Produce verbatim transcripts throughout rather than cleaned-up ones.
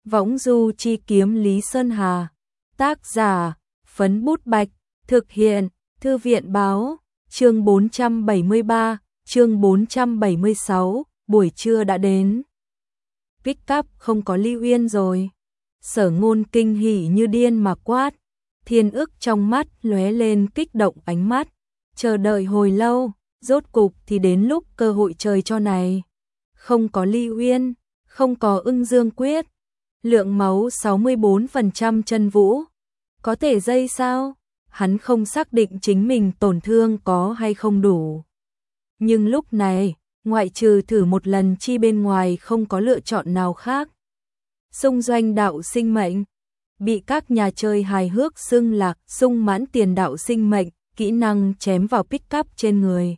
Võng du chi kiếm Lý Sơn Hà. Tác giả, Phấn Bút Bạch. Thực hiện, Thư viện Báo. Chương bốn trăm bảy mươi ba, chương bốn trăm bảy mươi sáu, buổi trưa đã đến. Pick up không có Lưu Uyên rồi. Sở Ngôn kinh hỉ như điên mà quát. Thiên ức trong mắt lóe lên kích động ánh mắt. Chờ đợi hồi lâu, rốt cục thì đến lúc cơ hội trời cho này. Không có Lưu Uyên, không có Ưng Dương Quyết. Lượng máu sáu mươi tư phần trăm chân vũ. Có thể dây sao? Hắn không xác định chính mình tổn thương có hay không đủ. Nhưng lúc này, ngoại trừ thử một lần chi bên ngoài không có lựa chọn nào khác. Xung doanh đạo sinh mệnh, bị các nhà chơi hài hước xưng là xung mãn tiền đạo sinh mệnh, kỹ năng chém vào pick up trên người.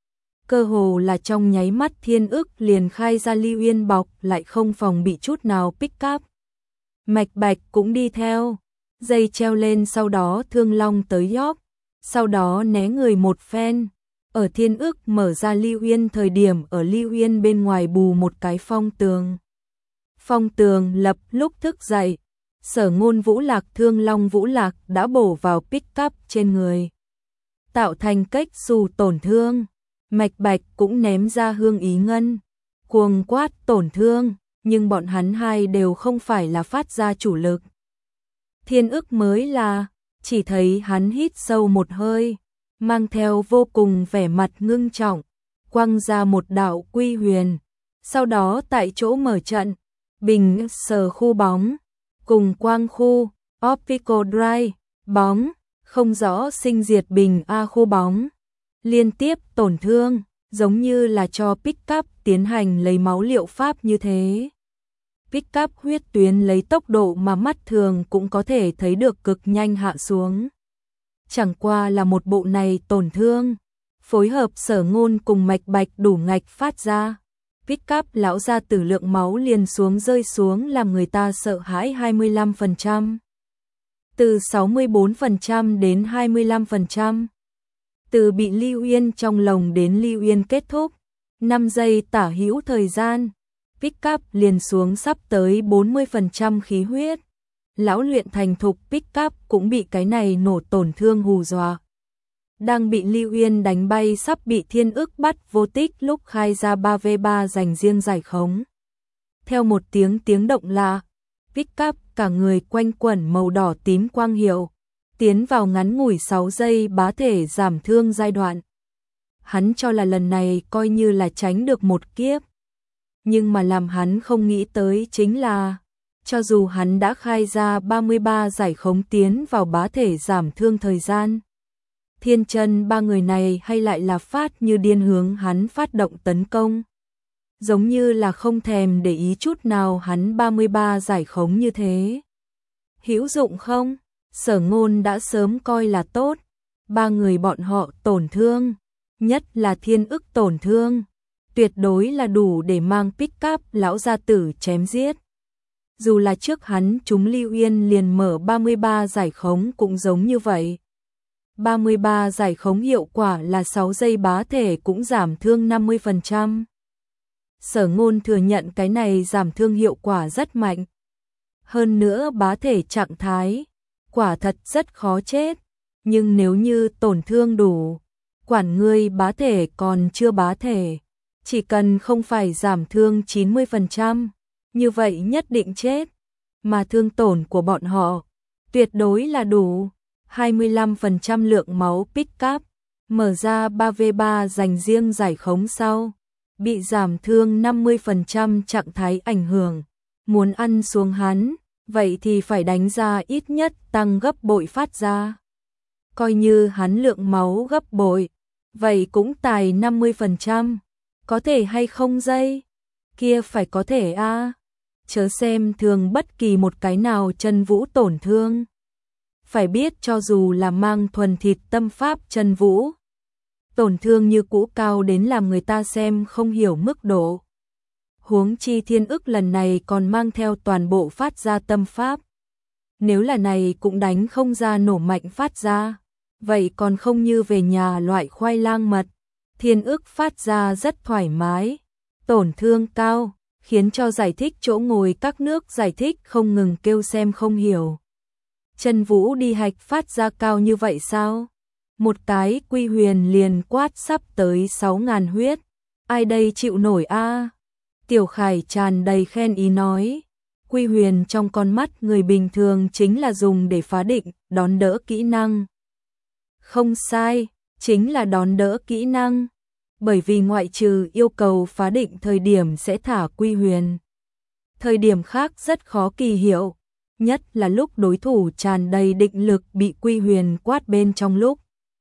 Cơ hồ là trong nháy mắt Thiên ức liền khai ra Lưu Uyên bọc lại không phòng bị chút nào pick up. Mạch Bạch cũng đi theo, dây treo lên sau đó Thương Long tới York, sau đó né người một phen. Ở Thiên ức mở ra Lưu Uyên thời điểm ở Lưu Uyên bên ngoài bù một cái phong tường. Phong tường lập lúc thức dậy, Sở Ngôn Vũ Lạc Thương Long Vũ Lạc đã bổ vào pick up trên người, tạo thành cách xù tổn thương. Mạch Bạch cũng ném ra Hương Ý Ngân, cuồng quát tổn thương, nhưng bọn hắn hai đều không phải là phát ra chủ lực. Thiên ức mới là, chỉ thấy hắn hít sâu một hơi, mang theo vô cùng vẻ mặt ngưng trọng, quăng ra một đạo quy huyền, sau đó tại chỗ mở trận, bình sờ khu bóng, cùng quang khu, optical drive, bóng, không rõ sinh diệt bình A khu bóng, liên tiếp tổn thương, giống như là cho pick up tiến hành lấy máu liệu pháp như thế. Pick up huyết tuyến lấy tốc độ mà mắt thường cũng có thể thấy được cực nhanh hạ xuống. Chẳng qua là một bộ này tổn thương, phối hợp Sở Ngôn cùng Mạch Bạch đủ ngạch phát ra. Pick up lão ra tử lượng máu liền xuống rơi xuống làm người ta sợ hãi hai mươi lăm phần trăm. Từ sáu mươi tư phần trăm đến hai mươi lăm phần trăm. Từ bị Lưu Uyên trong lồng đến Lưu Uyên kết thúc, năm giây tả hữu thời gian, pick up liền xuống sắp tới bốn mươi phần trăm khí huyết. Lão luyện thành thục pick up cũng bị cái này nổ tổn thương hù dọa. Đang bị Lưu Uyên đánh bay sắp bị Thiên ức bắt vô tích lúc khai ra ba vs ba dành riêng giải khống. Theo một tiếng tiếng động lạ, pick up cả người quanh quẩn màu đỏ tím quang hiệu, tiến vào ngắn ngủi sáu giây bá thể giảm thương giai đoạn. Hắn cho là lần này coi như là tránh được một kiếp. Nhưng mà làm hắn không nghĩ tới chính là, cho dù hắn đã khai ra ba mươi ba giải khống tiến vào bá thể giảm thương thời gian, Thiên Chân ba người này hay lại là phát như điên hướng hắn phát động tấn công. Giống như là không thèm để ý chút nào hắn ba mươi ba giải khống như thế. Hữu dụng không? Sở Ngôn đã sớm coi là tốt. Ba người bọn họ tổn thương, nhất là Thiên ức tổn thương, tuyệt đối là đủ để mang pick up lão gia tử chém giết. Dù là trước hắn chúng Lưu Uyên liền mở ba mươi ba giải khống cũng giống như vậy. ba mươi ba giải khống hiệu quả là sáu giây bá thể cũng giảm thương năm mươi phần trăm. Sở Ngôn thừa nhận cái này giảm thương hiệu quả rất mạnh. Hơn nữa bá thể trạng thái, quả thật rất khó chết. Nhưng nếu như tổn thương đủ, quản ngươi bá thể còn chưa bá thể, chỉ cần không phải giảm thương chín mươi phần trăm, như vậy nhất định chết. Mà thương tổn của bọn họ, tuyệt đối là đủ. hai mươi lăm phần trăm lượng máu pick up, mở ra ba vs ba dành riêng giải khống sau, bị giảm thương năm mươi phần trăm trạng thái ảnh hưởng. Muốn ăn xuống hắn, vậy thì phải đánh ra ít nhất tăng gấp bội phát ra. Coi như hắn lượng máu gấp bội, vậy cũng tài năm mươi phần trăm. Có thể hay không dây? Kia phải có thể a. À. Chớ xem thường bất kỳ một cái nào chân vũ tổn thương. Phải biết cho dù là mang thuần thịt tâm pháp chân vũ, tổn thương như cũ cao đến làm người ta xem không hiểu mức độ. Huống chi Thiên ức lần này còn mang theo toàn bộ phát ra tâm pháp. Nếu là này cũng đánh không ra nổ mạnh phát ra, vậy còn không như về nhà loại khoai lang mật. Thiên ức phát ra rất thoải mái, tổn thương cao, khiến cho giải thích chỗ ngồi các nước giải thích không ngừng kêu xem không hiểu. Chân Vũ đi hạch phát ra cao như vậy sao? Một cái Quy Huyền liền quát sắp tới sáu ngàn huyết. Ai đây chịu nổi a? Tiểu Khải tràn đầy khen ý nói. Quy Huyền trong con mắt người bình thường chính là dùng để phá định, đón đỡ kỹ năng. Không sai, chính là đón đỡ kỹ năng. Bởi vì ngoại trừ yêu cầu phá định thời điểm sẽ thả Quy Huyền. Thời điểm khác rất khó kỳ hiệu, nhất là lúc đối thủ tràn đầy định lực bị Quy Huyền quát bên trong lúc.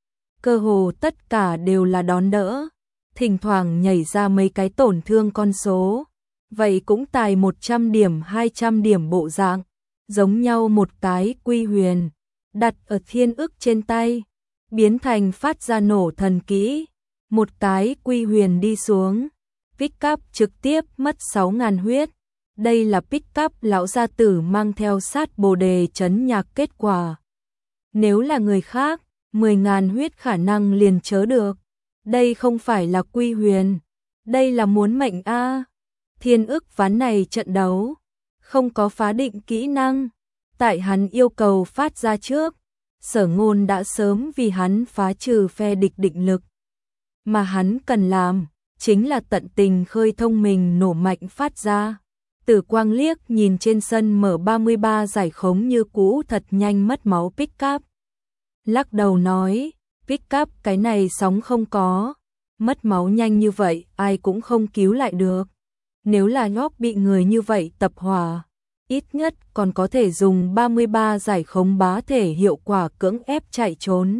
Cơ hồ tất cả đều là đón đỡ, thỉnh thoảng nhảy ra mấy cái tổn thương con số. Vậy cũng tài một trăm điểm hai trăm điểm bộ dạng, giống nhau một cái Quy Huyền, đặt ở thiên ức trên tay, biến thành phát ra nổ thần kỹ. Một cái Quy Huyền đi xuống, pick up trực tiếp mất sáu ngàn huyết. Đây là pick up lão gia tử mang theo sát bồ đề chấn nhạc kết quả. Nếu là người khác, mười ngàn huyết khả năng liền chớ được. Đây không phải là Quy Huyền, đây là muốn mệnh a. Thiên ức ván này trận đấu, không có phá định kỹ năng. Tại hắn yêu cầu phát ra trước, Sở Ngôn đã sớm vì hắn phá trừ phe địch định lực. Mà hắn cần làm, chính là tận tình khơi thông mình nổ mạnh phát ra. Tử Quang liếc nhìn trên sân mở ba mươi ba giải khống như cũ thật nhanh mất máu pick up. Lắc đầu nói, pick up cái này sóng không có. Mất máu nhanh như vậy, ai cũng không cứu lại được. Nếu là nhóc bị người như vậy tập hỏa, ít nhất còn có thể dùng ba mươi ba giải khống bá thể hiệu quả cưỡng ép chạy trốn.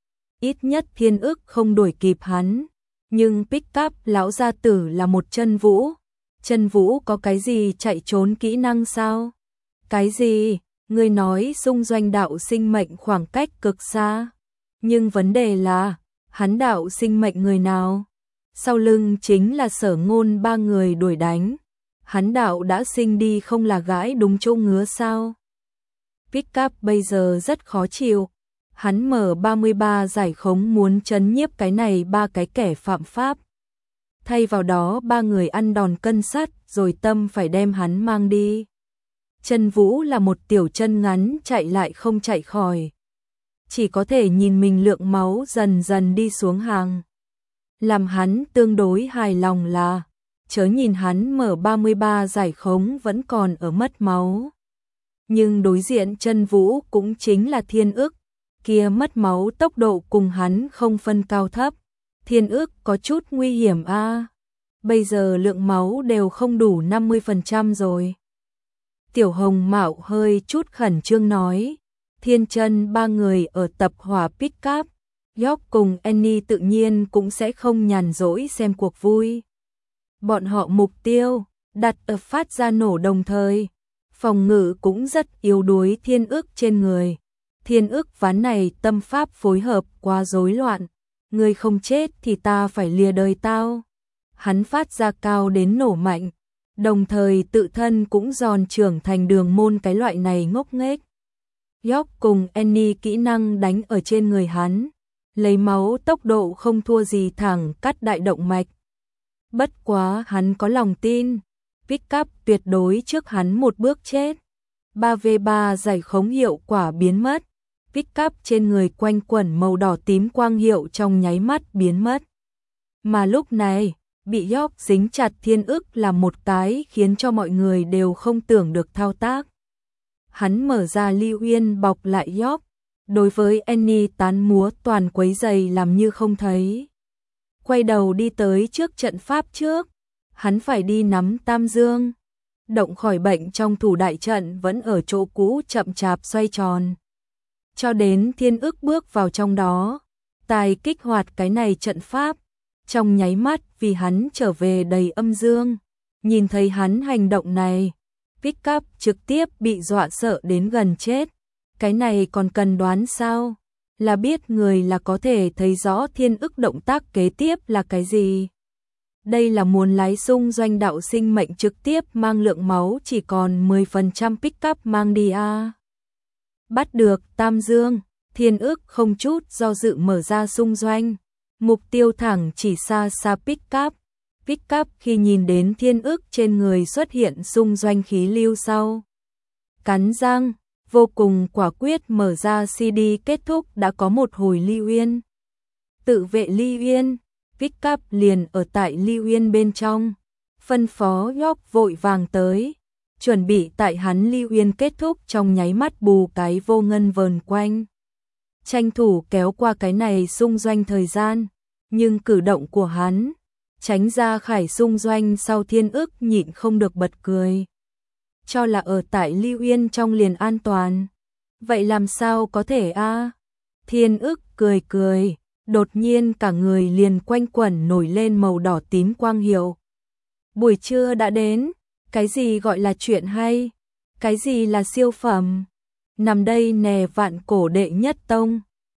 Ít nhất thiên ức không đuổi kịp hắn. Nhưng pick up lão gia tử là một chân vũ. Chân vũ có cái gì chạy trốn kỹ năng sao? Cái gì? Ngươi nói xung doanh đạo sinh mệnh khoảng cách cực xa. Nhưng vấn đề là, hắn đạo sinh mệnh người nào? Sau lưng chính là Sở Ngôn ba người đuổi đánh. Hắn đạo đã sinh đi không là gãi đúng chỗ ngứa sao? Pick up bây giờ rất khó chịu. Hắn mở ba mươi ba giải khống muốn trấn nhiếp cái này ba cái kẻ phạm pháp. Thay vào đó ba người ăn đòn cân sắt rồi tâm phải đem hắn mang đi. Chân Vũ là một tiểu chân ngắn chạy lại không chạy khỏi. Chỉ có thể nhìn mình lượng máu dần dần đi xuống hàng. Làm hắn tương đối hài lòng là, chớ nhìn hắn mở ba mươi ba giải khống vẫn còn ở mất máu. Nhưng đối diện Chân Vũ cũng chính là thiên ức, kia mất máu tốc độ cùng hắn không phân cao thấp. Thiên ức có chút nguy hiểm a. À. Bây giờ lượng máu đều không đủ năm mươi phần trăm rồi. Tiểu Hồng Mạo hơi chút khẩn trương nói, Thiên Chân ba người ở tập hỏa pick up, York cùng Annie tự nhiên cũng sẽ không nhàn rỗi xem cuộc vui. Bọn họ mục tiêu, đặt ở phát ra nổ đồng thời, phòng ngự cũng rất yếu đuối thiên ức trên người. Thiên ức ván này tâm pháp phối hợp quá rối loạn, người không chết thì ta phải lìa đời tao. Hắn phát ra cao đến nổ mạnh, đồng thời tự thân cũng giòn trưởng thành Đường Môn cái loại này ngốc nghếch. York cùng Annie kỹ năng đánh ở trên người hắn, lấy máu tốc độ không thua gì thẳng cắt đại động mạch. Bất quá hắn có lòng tin, pick up tuyệt đối trước hắn một bước chết. ba vê ba giải khống hiệu quả biến mất, pick up trên người quanh quẩn màu đỏ tím quang hiệu trong nháy mắt biến mất. Mà lúc này, bị York dính chặt thiên ức là một cái khiến cho mọi người đều không tưởng được thao tác. Hắn mở ra Lưu Uyên bọc lại York, đối với Annie tán múa toàn quấy giày làm như không thấy. Quay đầu đi tới trước trận pháp trước, hắn phải đi nắm Tam Dương. Động khỏi bệnh trong thủ đại trận vẫn ở chỗ cũ chậm chạp xoay tròn. Cho đến thiên ức bước vào trong đó, tài kích hoạt cái này trận pháp. Trong nháy mắt vì hắn trở về đầy âm dương. Nhìn thấy hắn hành động này, pick up trực tiếp bị dọa sợ đến gần chết. Cái này còn cần đoán sao? Là biết người là có thể thấy rõ thiên ức động tác kế tiếp là cái gì. Đây là muốn lái xung doanh đạo sinh mệnh trực tiếp mang lượng máu chỉ còn mười phần trăm pick up mang đi a. À. Bắt được Tam Dương, thiên ức không chút do dự mở ra xung doanh. Mục tiêu thẳng chỉ xa xa pick up. Viết Cáp khi nhìn đến thiên ức trên người xuất hiện xung doanh khí lưu sau. Cắn răng, vô cùng quả quyết mở ra xê đê kết thúc đã có một hồi Ly Uyên. Tự vệ Ly Uyên, Viết Cáp liền ở tại Ly Uyên bên trong, phân phó York vội vàng tới, chuẩn bị tại hắn Ly Uyên kết thúc trong nháy mắt bù cái vô ngân vờn quanh. Tranh thủ kéo qua cái này xung doanh thời gian, nhưng cử động của hắn, tránh ra khải xung doanh sau thiên ức nhịn không được bật cười. Cho là ở tại Ly Uyên trong liền an toàn. Vậy làm sao có thể a? Thiên ức cười cười, đột nhiên cả người liền quanh quẩn nổi lên màu đỏ tím quang hiệu. Buổi trưa đã đến, cái gì gọi là chuyện hay? Cái gì là siêu phẩm? Nằm đây nè vạn cổ đệ nhất tông.